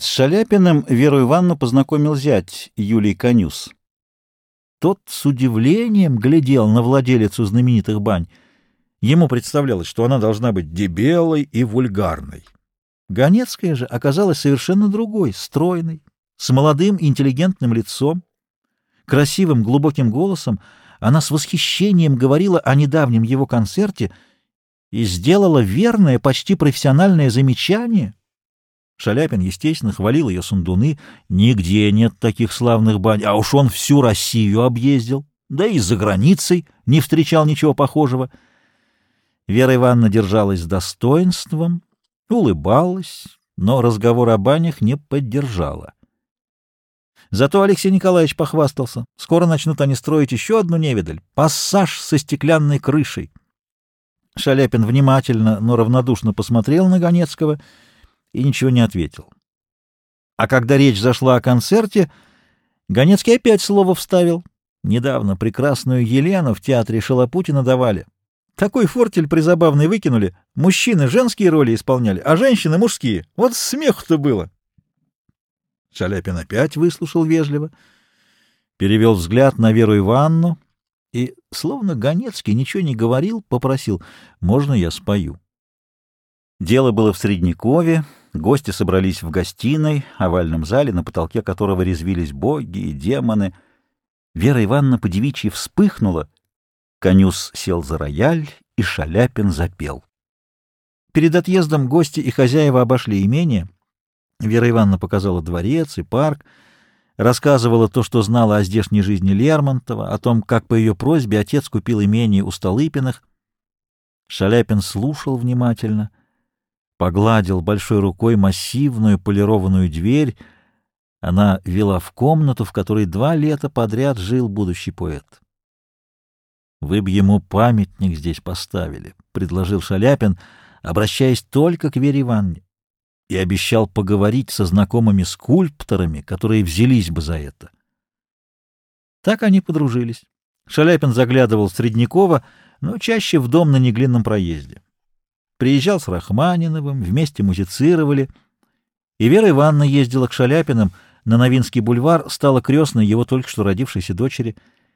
С Шаляпиным Веру Ивановну познакомил зять Юлий Конюс. Тот с удивлением глядел на владелицу знаменитых бань. Ему представлялось, что она должна быть дебелой и вульгарной. Ганецкая же оказалась совершенно другой, стройной, с молодым интеллигентным лицом, красивым глубоким голосом. Она с восхищением говорила о недавнем его концерте и сделала верное, почти профессиональное замечание. Шаляпин, естественно, хвалил ее сундуны. Нигде нет таких славных бань, а уж он всю Россию объездил, да и за границей не встречал ничего похожего. Вера Ивановна держалась с достоинством, улыбалась, но разговор о банях не поддержала. Зато Алексей Николаевич похвастался. Скоро начнут они строить еще одну невидаль — пассаж со стеклянной крышей. Шаляпин внимательно, но равнодушно посмотрел на Ганецкого и ничего не ответил. А когда речь зашла о концерте, Ганецкий опять слово вставил. Недавно прекрасную Елену в театре Шалопутина давали. Такой фортель призабавный выкинули. Мужчины женские роли исполняли, а женщины мужские. Вот смех-то было. Шаляпин опять выслушал вежливо, перевел взгляд на Веру Ивановну и, словно Ганецкий ничего не говорил, попросил: «Можно я спою?» Дело было в Среднекове, гости собрались в гостиной, овальном зале, на потолке которого резвились боги и демоны. Вера Ивановна по-девичьи вспыхнула, Конюс сел за рояль, и Шаляпин запел. Перед отъездом гости и хозяева обошли имение. Вера Ивановна показала дворец и парк, рассказывала то, что знала о здешней жизни Лермонтова, о том, как по ее просьбе отец купил имение у Столыпиных. Шаляпин слушал внимательно, погладил большой рукой массивную полированную дверь. Она вела в комнату, в которой 2 лета подряд жил будущий поэт. «Вы б ему памятник здесь поставили», — предложил Шаляпин, обращаясь только к Вере Ивановне, и обещал поговорить со знакомыми скульпторами, которые взялись бы за это. Так они подружились. Шаляпин заглядывал в Среднякова, но чаще в дом на Неглинном проезде. Приезжал с Рахманиновым, вместе музицировали, и Вера Ивановна ездила к Шаляпиным на Новинский бульвар, стала крестной его только что родившейся дочери.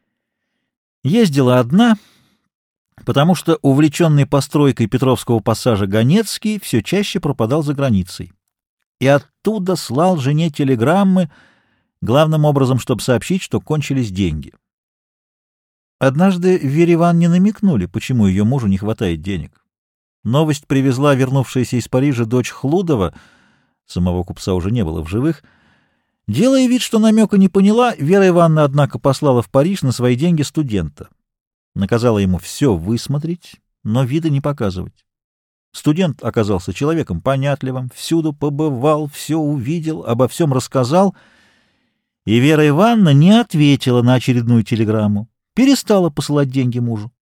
Ездила одна, потому что увлеченный постройкой Петровского пассажа Ганецкий все чаще пропадал за границей и оттуда слал жене телеграммы, главным образом, чтобы сообщить, что кончились деньги. Однажды Вере Ивановне намекнули, почему ее мужу не хватает денег. Новость привезла вернувшаяся из Парижа дочь Хлудова, самого купца уже не было в живых. Делая вид, что намека не поняла, Вера Ивановна, однако, послала в Париж на свои деньги студента. Наказала ему все высмотреть, но вида не показывать. Студент оказался человеком понятливым, всюду побывал, все увидел, обо всем рассказал, и Вера Ивановна не ответила на очередную телеграмму, перестала посылать деньги мужу.